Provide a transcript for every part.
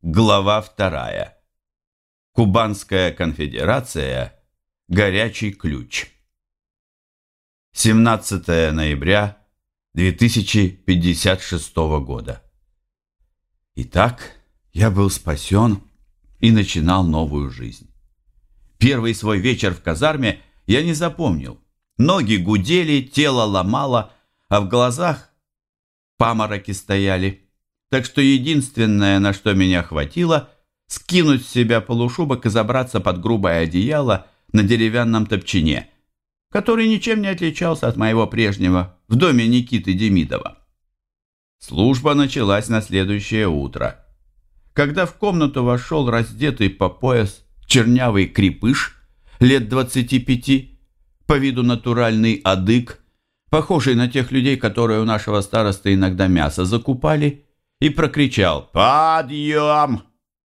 Глава 2. Кубанская конфедерация. Горячий ключ. 17 ноября 2056 года. Итак, я был спасен и начинал новую жизнь. Первый свой вечер в казарме я не запомнил. Ноги гудели, тело ломало, а в глазах памороки стояли. Так что единственное, на что меня хватило, скинуть с себя полушубок и забраться под грубое одеяло на деревянном топчине, который ничем не отличался от моего прежнего в доме Никиты Демидова. Служба началась на следующее утро, когда в комнату вошел раздетый по пояс чернявый крепыш лет 25, по виду натуральный адык, похожий на тех людей, которые у нашего старосты иногда мясо закупали, и прокричал: «Подъем!».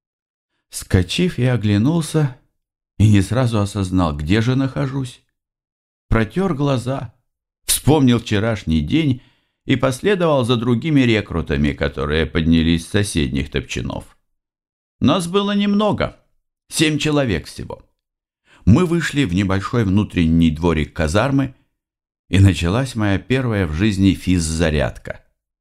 Вскочив, я оглянулся и не сразу осознал, где же нахожусь. Протер глаза, вспомнил вчерашний день и последовал за другими рекрутами, которые поднялись с соседних топчинов. Нас было немного, 7 человек всего. Мы вышли в небольшой внутренний дворик казармы, и началась моя первая в жизни физзарядка.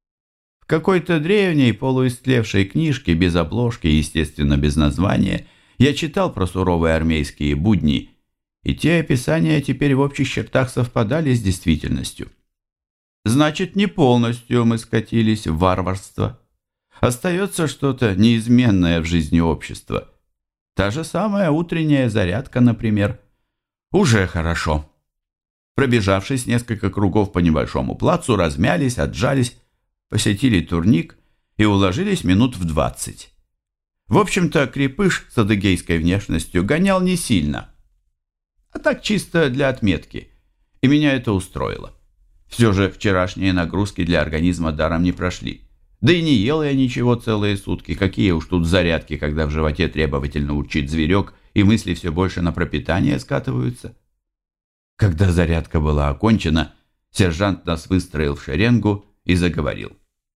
В какой-то древней полуистлевшей книжке без обложки, естественно, без названия, я читал про суровые армейские будни, и те описания теперь в общих чертах совпадали с действительностью. Значит, не полностью мы скатились в варварство. Остается что-то неизменное в жизни общества. Та же самая утренняя зарядка, например. Уже хорошо. Пробежавшись несколько кругов по небольшому плацу, размялись, отжались, посетили турник и уложились минут в 20. В общем-то, крепыш с адыгейской внешностью гонял не сильно, а так чисто для отметки, и меня это устроило. Все же вчерашние нагрузки для организма даром не прошли. Да и не ел я ничего целые сутки, какие уж тут зарядки, когда в животе требовательно урчит зверек, и мысли все больше на пропитание скатываются. Когда зарядка была окончена, сержант нас выстроил в шеренгу и заговорил.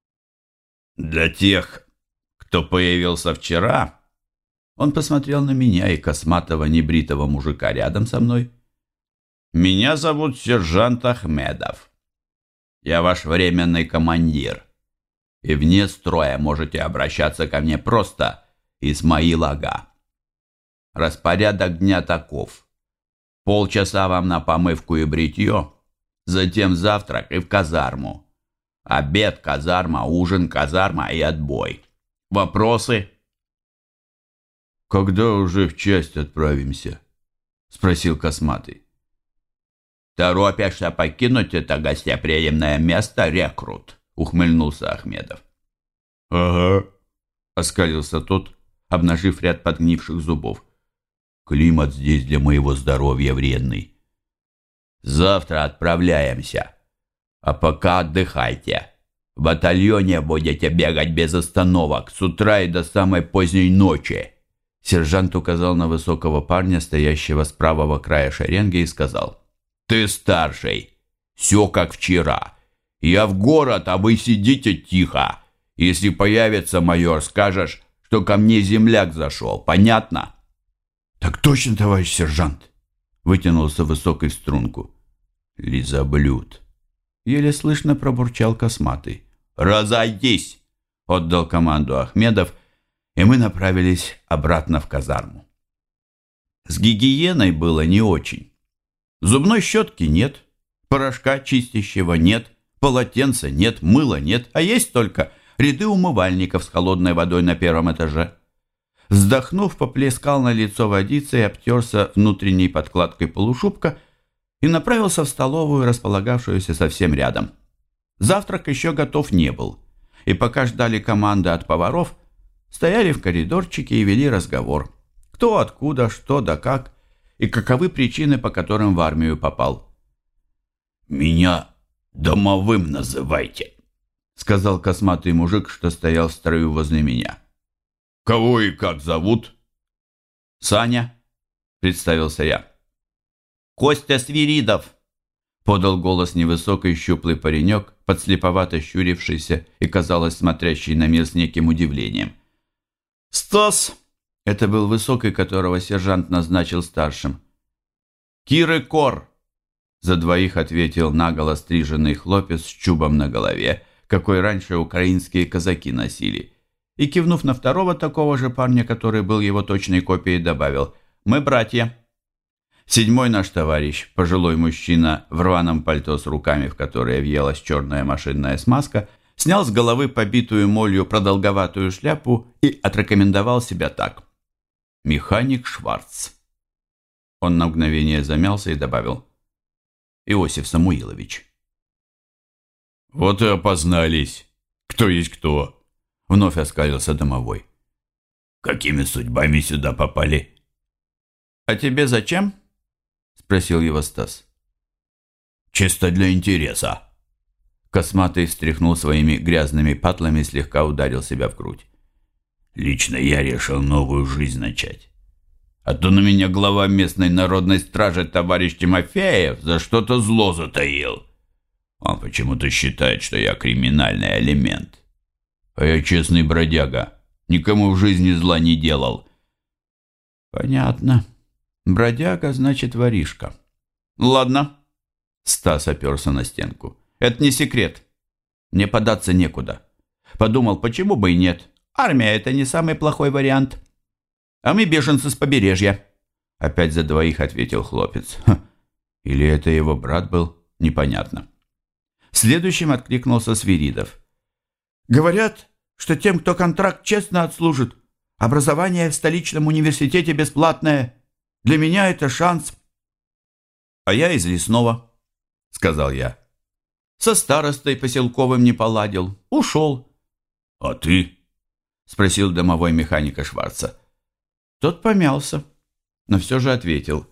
«Для тех, кто появился вчера...» Он посмотрел на меня и косматого небритого мужика рядом со мной. «Меня зовут сержант Ахмедов. Я ваш временный командир. И вне строя можете обращаться ко мне просто Исмаил Ага. Распорядок дня таков. Полчаса вам на помывку и бритье, затем завтрак и в казарму. Обед, казарма, ужин, казарма и отбой. Вопросы?» «Когда уже в часть отправимся?» — спросил косматый. «Торопишься покинуть это гостеприимное место, рекрут?» — ухмыльнулся Ахмедов. «Ага», — оскалился тот, обнажив ряд подгнивших зубов. «Климат здесь для моего здоровья вредный. Завтра отправляемся. А пока отдыхайте. В батальоне будете бегать без остановок с утра и до самой поздней ночи». Сержант указал на высокого парня, стоящего с правого края шеренги, и сказал: «Ты старший. Все как вчера. Я в город, а вы сидите тихо. Если появится майор, скажешь, что ко мне земляк зашел. Понятно?» «Так точно, товарищ сержант», — вытянулся высокий в струнку. «Лизоблюд», — еле слышно пробурчал косматый. «Разойдись», — отдал команду Ахмедов, и мы направились обратно в казарму. С гигиеной было не очень. Зубной щетки нет, порошка чистящего нет, полотенца нет, мыла нет, а есть только ряды умывальников с холодной водой на первом этаже. Вздохнув, поплескал на лицо водицей, обтерся внутренней подкладкой полушубка и направился в столовую, располагавшуюся совсем рядом. Завтрак еще готов не был, и пока ждали команды от поваров, стояли в коридорчике и вели разговор. Кто, откуда, что да как, и каковы причины, по которым в армию попал. «Меня домовым называйте», — сказал косматый мужик, что стоял в строю возле меня. «Кого и как зовут?» «Саня», — представился я. «Костя Свиридов», — подал голос невысокий щуплый паренек, подслеповато щурившийся и, казалось, смотрящий на мир с неким удивлением. Стас, это был высокий, которого сержант назначил старшим. Киры Кор, за двоих ответил наголо стриженный хлопец с чубом на голове, какой раньше украинские казаки носили. И, кивнув на второго такого же парня, который был его точной копией, добавил: «Мы братья». Седьмой наш товарищ, пожилой мужчина в рваном пальто с руками, в которые въелась черная машинная смазка, снял с головы побитую молью продолговатую шляпу и отрекомендовал себя так: «Механик Шварц». Он на мгновение замялся и добавил: «Иосиф Самуилович». «Вот и опознались. Кто есть кто», — вновь оскалился домовой. «Какими судьбами сюда попали?» «А тебе зачем?» — спросил его Стас. «Чисто для интереса». Косматый встряхнул своими грязными патлами и слегка ударил себя в грудь. «Лично я решил новую жизнь начать. А то на меня глава местной народной стражи товарищ Тимофеев за что-то зло затаил. Он почему-то считает, что я криминальный элемент. А я честный бродяга, никому в жизни зла не делал». «Понятно. Бродяга, значит, воришка». «Ладно». Стас оперся на стенку. «Это не секрет. Мне податься некуда. Подумал, почему бы и нет. Армия – это не самый плохой вариант. А мы беженцы с побережья». Опять за двоих ответил хлопец. Или это его брат был? Непонятно. Следующим откликнулся Свиридов. «Говорят, что тем, кто контракт честно отслужит, образование в столичном университете бесплатное. Для меня это шанс». «А я из лесного», — сказал я. «Со старостой поселковым не поладил. Ушел». «А ты?» — спросил домовой механика Шварца. Тот помялся, но все же ответил.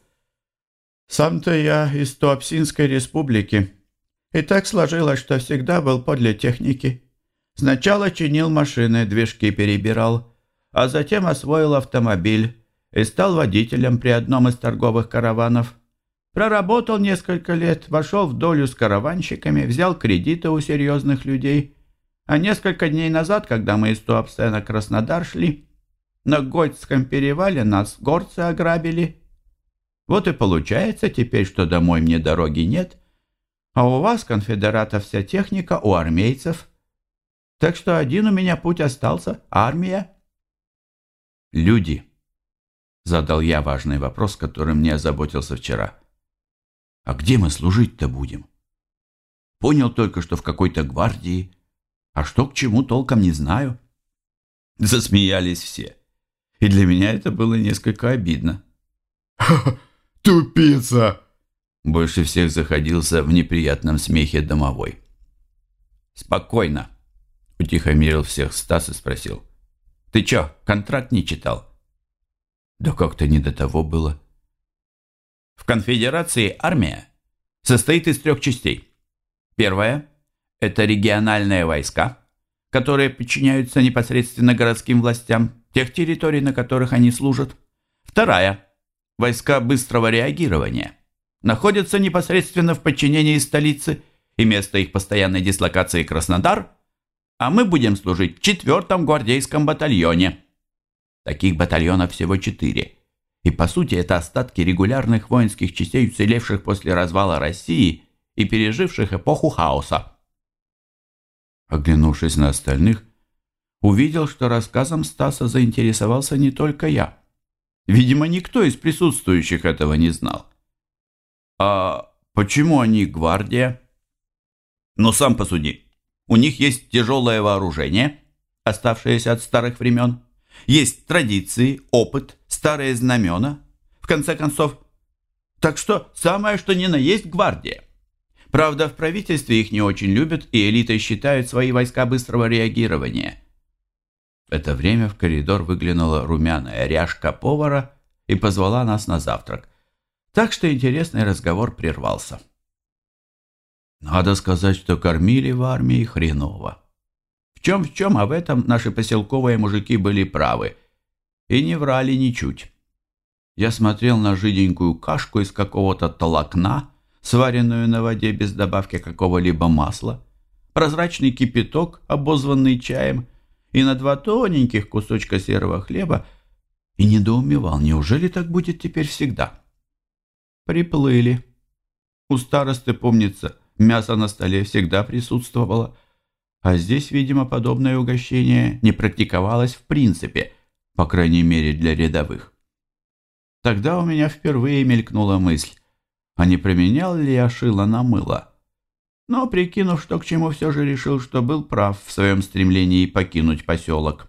«Сам-то я из Туапсинской республики. И так сложилось, что всегда был подле техники. Сначала чинил машины, движки перебирал, а затем освоил автомобиль и стал водителем при одном из торговых караванов. Проработал несколько лет, вошел в долю с караванщиками, взял кредиты у серьезных людей. А несколько дней назад, когда мы из Туапсе на Краснодар шли, на Готском перевале нас горцы ограбили. Вот и получается теперь, что домой мне дороги нет, а у вас, конфедератов, вся техника у армейцев. Так что один у меня путь остался — армия». «Люди», — задал я важный вопрос, которым мне озаботился вчера. «А где мы служить-то будем? Понял только, что в какой-то гвардии, а что к чему толком не знаю». Засмеялись все, и для меня это было несколько обидно. «Тупица!» Больше всех заходился в неприятном смехе домовой. «Спокойно», — утихомирил всех Стас и спросил. «Ты чё, контракт не читал?» «Да как-то не до того было». В конфедерации армия состоит из 3 частей. Первая – это региональные войска, которые подчиняются непосредственно городским властям тех территорий, на которых они служат. Вторая – войска быстрого реагирования, находятся непосредственно в подчинении столицы, и место их постоянной дислокации Краснодар, а мы будем служить в 4-м гвардейском батальоне. Таких батальонов всего 4. И по сути это остатки регулярных воинских частей, уцелевших после развала России и переживших эпоху хаоса. Оглянувшись на остальных, увидел, что рассказом Стаса заинтересовался не только я. Видимо, никто из присутствующих этого не знал. «А почему они гвардия?» «Ну, сам посуди. У них есть тяжелое вооружение, оставшееся от старых времен. Есть традиции, опыт, старые знамена. В конце концов, так что самое что ни на есть гвардия. Правда, в правительстве их не очень любят, и элитой считают свои войска быстрого реагирования». В это время в коридор выглянула румяная ряжка повара и позвала нас на завтрак. Так что интересный разговор прервался. Надо сказать, что кормили в армии хреново. В чем, а в этом наши поселковые мужики были правы. И не врали ничуть. Я смотрел на жиденькую кашку из какого-то толокна, сваренную на воде без добавки какого-либо масла, прозрачный кипяток, обозванный чаем, и на 2 тоненьких кусочка серого хлеба и недоумевал, неужели так будет теперь всегда. Приплыли. У старосты, помнится, мясо на столе всегда присутствовало, а здесь, видимо, подобное угощение не практиковалось в принципе, по крайней мере для рядовых. Тогда у меня впервые мелькнула мысль, а не променял ли я шило на мыло? Но, прикинув, что к чему, все же решил, что был прав в своем стремлении покинуть поселок.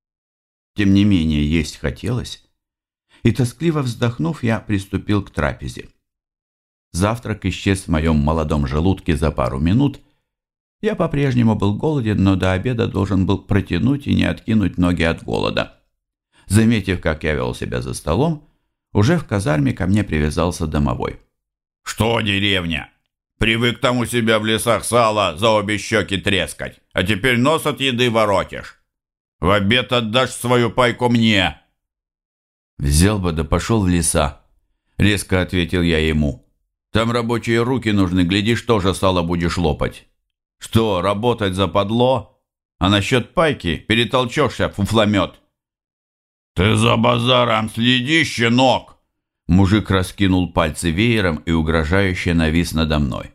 Тем не менее, есть хотелось, и, тоскливо вздохнув, я приступил к трапезе. Завтрак исчез в моем молодом желудке за пару минут. Я по-прежнему был голоден, но до обеда должен был протянуть и не откинуть ноги от голода. Заметив, как я вел себя за столом, уже в казарме ко мне привязался домовой. «Что, деревня? Привык там у себя в лесах сало за обе щеки трескать, а теперь нос от еды воротишь. В обед отдашь свою пайку мне». «Взял бы да пошел в леса», — резко ответил я ему. «Там рабочие руки нужны, глядишь, тоже сало будешь лопать. Что, работать западло? А насчет пайки перетолчешься, фуфломет». «Ты за базаром следи, щенок!» Мужик раскинул пальцы веером и угрожающе навис надо мной.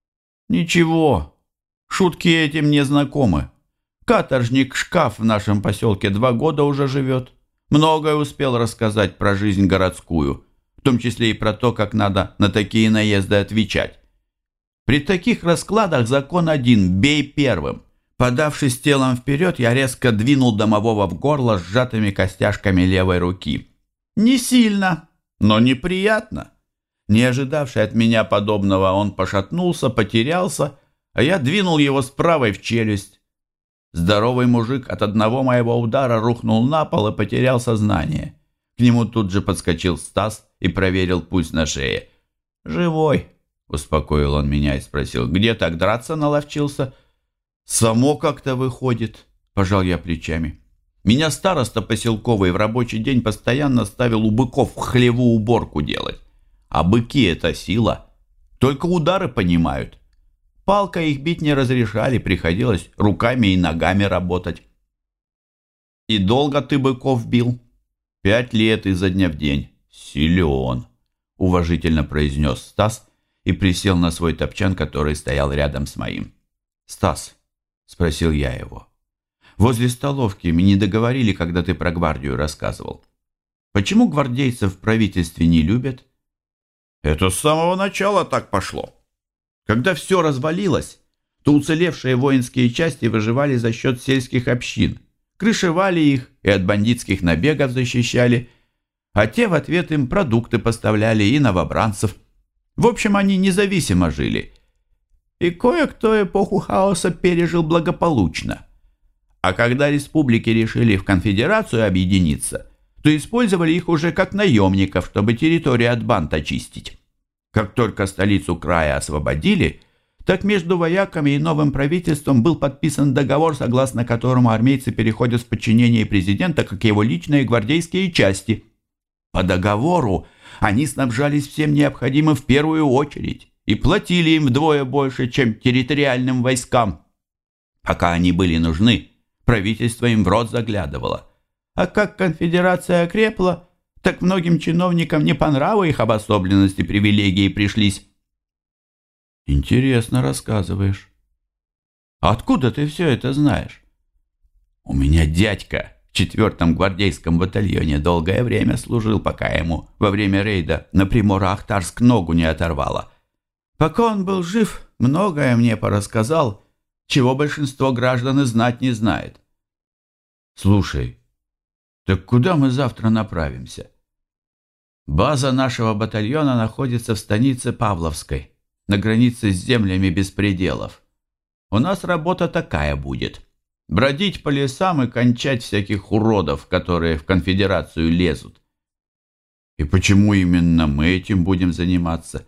«Ничего, шутки эти мне знакомы. Каторжник Шкаф в нашем поселке 2 года уже живет. Многое успел рассказать про жизнь городскую, в том числе и про то, как надо на такие наезды отвечать. При таких раскладах закон один – бей первым». Подавшись телом вперед, я резко двинул домового в горло сжатыми костяшками левой руки. Не сильно, но неприятно. Не ожидавший от меня подобного, он пошатнулся, потерялся, а я двинул его с правой в челюсть. Здоровый мужик от одного моего удара рухнул на пол и потерял сознание. К нему тут же подскочил Стас и проверил пульс на шее. «Живой», — успокоил он меня и спросил, «где так драться наловчился?» «Само как-то выходит», – пожал я плечами. «Меня староста поселковый в рабочий день постоянно ставил у быков в хлеву уборку делать. А быки – это сила. Только удары понимают. Палкой их бить не разрешали, приходилось руками и ногами работать». «И долго ты быков бил?» 5 лет изо дня в день. Силен», – уважительно произнес Стас и присел на свой топчан, который стоял рядом с моим. «Стас», — спросил я его. «Возле столовки мы не договорили, когда ты про гвардию рассказывал. Почему гвардейцев в правительстве не любят?» «Это с самого начала так пошло. Когда все развалилось, то уцелевшие воинские части выживали за счет сельских общин, крышевали их и от бандитских набегов защищали, а те в ответ им продукты поставляли и новобранцев. В общем, они независимо жили. И кое-кто эпоху хаоса пережил благополучно. А когда республики решили в конфедерацию объединиться, то использовали их уже как наемников, чтобы территорию от банд очистить. Как только столицу края освободили, так между вояками и новым правительством был подписан договор, согласно которому армейцы переходят в подчинение президента как его личные гвардейские части. По договору они снабжались всем необходимым в первую очередь и платили им вдвое больше, чем территориальным войскам. Пока они были нужны, правительство им в рот заглядывало. А как конфедерация окрепла, так многим чиновникам не по нраву их обособленности и привилегии пришлись. «Интересно рассказываешь. Откуда ты все это знаешь?» «У меня дядька в 4-м гвардейском батальоне долгое время служил, пока ему во время рейда на Приморо-Ахтарск ногу не оторвало. Пока он был жив, многое мне порассказал, чего большинство граждан и знать не знает». «Слушай, так куда мы завтра направимся?» «База нашего батальона находится в станице Павловской, на границе с землями беспределов. У нас работа такая будет: бродить по лесам и кончать всяких уродов, которые в конфедерацию лезут». «И почему именно мы этим будем заниматься?»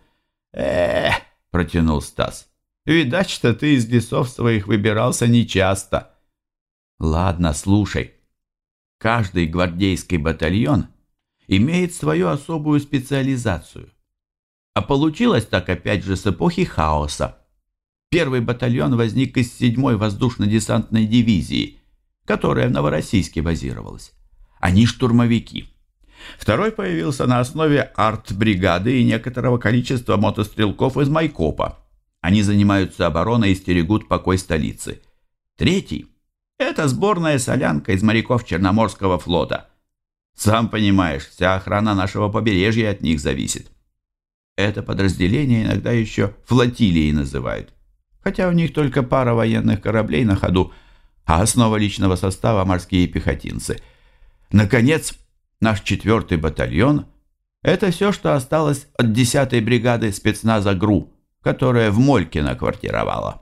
Протянул Стас. «Видать, что ты из лесов своих выбирался нечасто». «Ладно, слушай. Каждый гвардейский батальон имеет свою особую специализацию. А получилось так опять же с эпохи хаоса. Первый батальон возник из 7-й воздушно-десантной дивизии. которая в Новороссийске базировалась. Они штурмовики. Второй появился на основе артбригады и некоторого количества мотострелков из Майкопа. Они занимаются обороной и стерегут покой столицы. Третий – это сборная солянка из моряков Черноморского флота. Сам понимаешь, вся охрана нашего побережья от них зависит. Это подразделение иногда еще флотилией называют, хотя у них только пара военных кораблей на ходу, а основа личного состава – морские пехотинцы. Наконец, наш 4-й батальон – это все, что осталось от 10-й бригады спецназа ГРУ, которая в Молькино квартировала.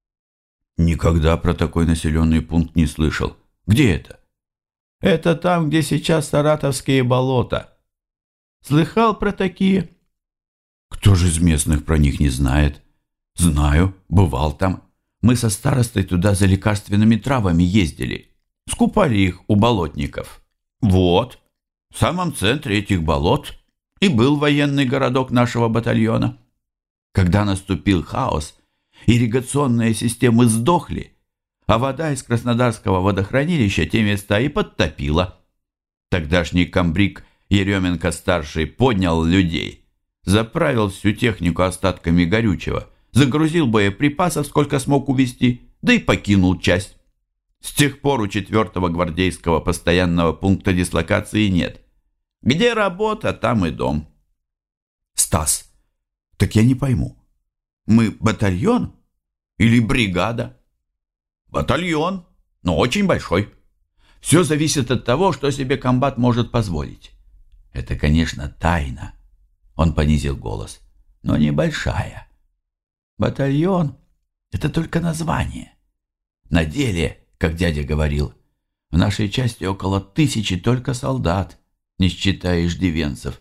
Никогда про такой населенный пункт не слышал. Где это? Это там, где сейчас Саратовские болота. Слыхал про такие? Кто же из местных про них не знает? Знаю, бывал там. Мы со старостой туда за лекарственными травами ездили. Скупали их у болотников. Вот, в самом центре этих болот и был военный городок нашего батальона. Когда наступил хаос, ирригационные системы сдохли, а вода из Краснодарского водохранилища те места и подтопила. Тогдашний комбриг Еременко-старший поднял людей, заправил всю технику остатками горючего, загрузил боеприпасов, сколько смог увезти, да и покинул часть. С тех пор у 4-го гвардейского постоянного пункта дислокации нет. Где работа, там и дом. Стас, так я не пойму. Мы батальон или бригада? Батальон, но очень большой. Все зависит от того, что себе комбат может позволить. Это, конечно, тайна. Он понизил голос. Но небольшая. Батальон – это только название. На деле, как дядя говорил, в нашей части около 1000 только солдат, не считая иждивенцев.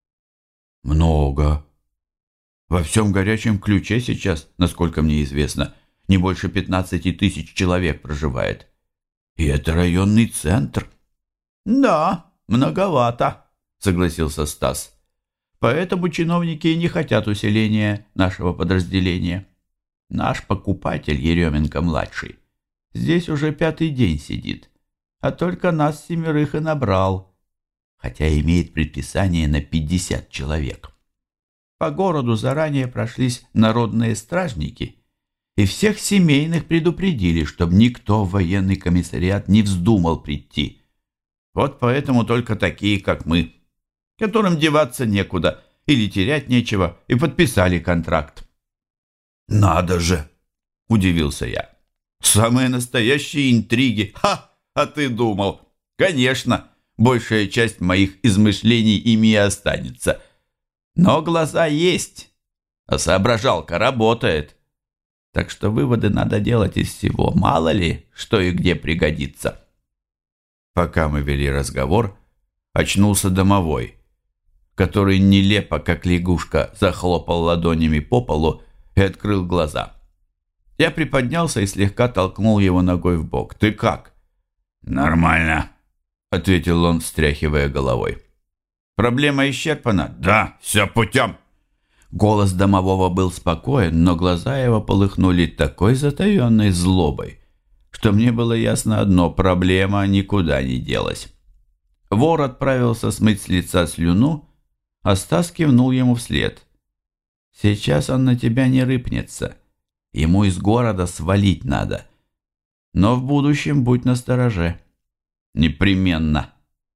Много. Во всем горячем ключе сейчас, насколько мне известно, не больше 15 000 человек проживает. И это районный центр. Да, многовато, согласился Стас. Поэтому чиновники и не хотят усиления нашего подразделения. Наш покупатель, Еременко-младший, здесь уже 5-й день сидит, а только нас 7 и набрал, хотя имеет предписание на 50 человек. По городу заранее прошлись народные стражники и всех семейных предупредили, чтобы никто в военный комиссариат не вздумал прийти. Вот поэтому только такие, как мы, которым деваться некуда или терять нечего, и подписали контракт. «Надо же!» – удивился я. «Самые настоящие интриги! Ха! А ты думал? Конечно, большая часть моих измышлений ими и останется. Но глаза есть, а соображалка работает. Так что выводы надо делать из всего, мало ли, что и где пригодится». Пока мы вели разговор, очнулся домовой, который нелепо, как лягушка, захлопал ладонями по полу и открыл глаза. Я приподнялся и слегка толкнул его ногой в бок. «Ты как?» «Нормально», — ответил он, встряхивая головой. «Проблема исчерпана?» «Да, все путем». Голос домового был спокоен, но глаза его полыхнули такой затаенной злобой, что мне было ясно одно — проблема никуда не делась. Вор отправился смыть с лица слюну, а Стас кивнул ему вслед. «Сейчас он на тебя не рыпнется. Ему из города свалить надо. Но в будущем будь настороже. Непременно».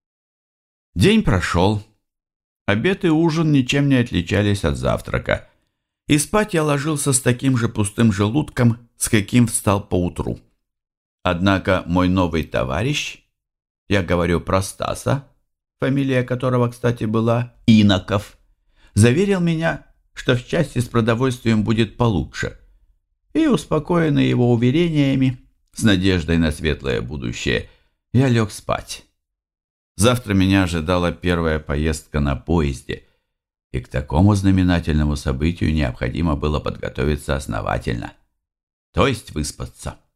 День прошел. Обед и ужин ничем не отличались от завтрака. И спать я ложился с таким же пустым желудком, с каким встал поутру. Однако мой новый товарищ, я говорю про Стаса, фамилия которого, кстати, была Иноков, заверил меня, что в части с продовольствием будет получше. И, успокоенный его уверениями, с надеждой на светлое будущее, я лег спать. Завтра меня ожидала первая поездка на поезде, и к такому знаменательному событию необходимо было подготовиться основательно, то есть выспаться.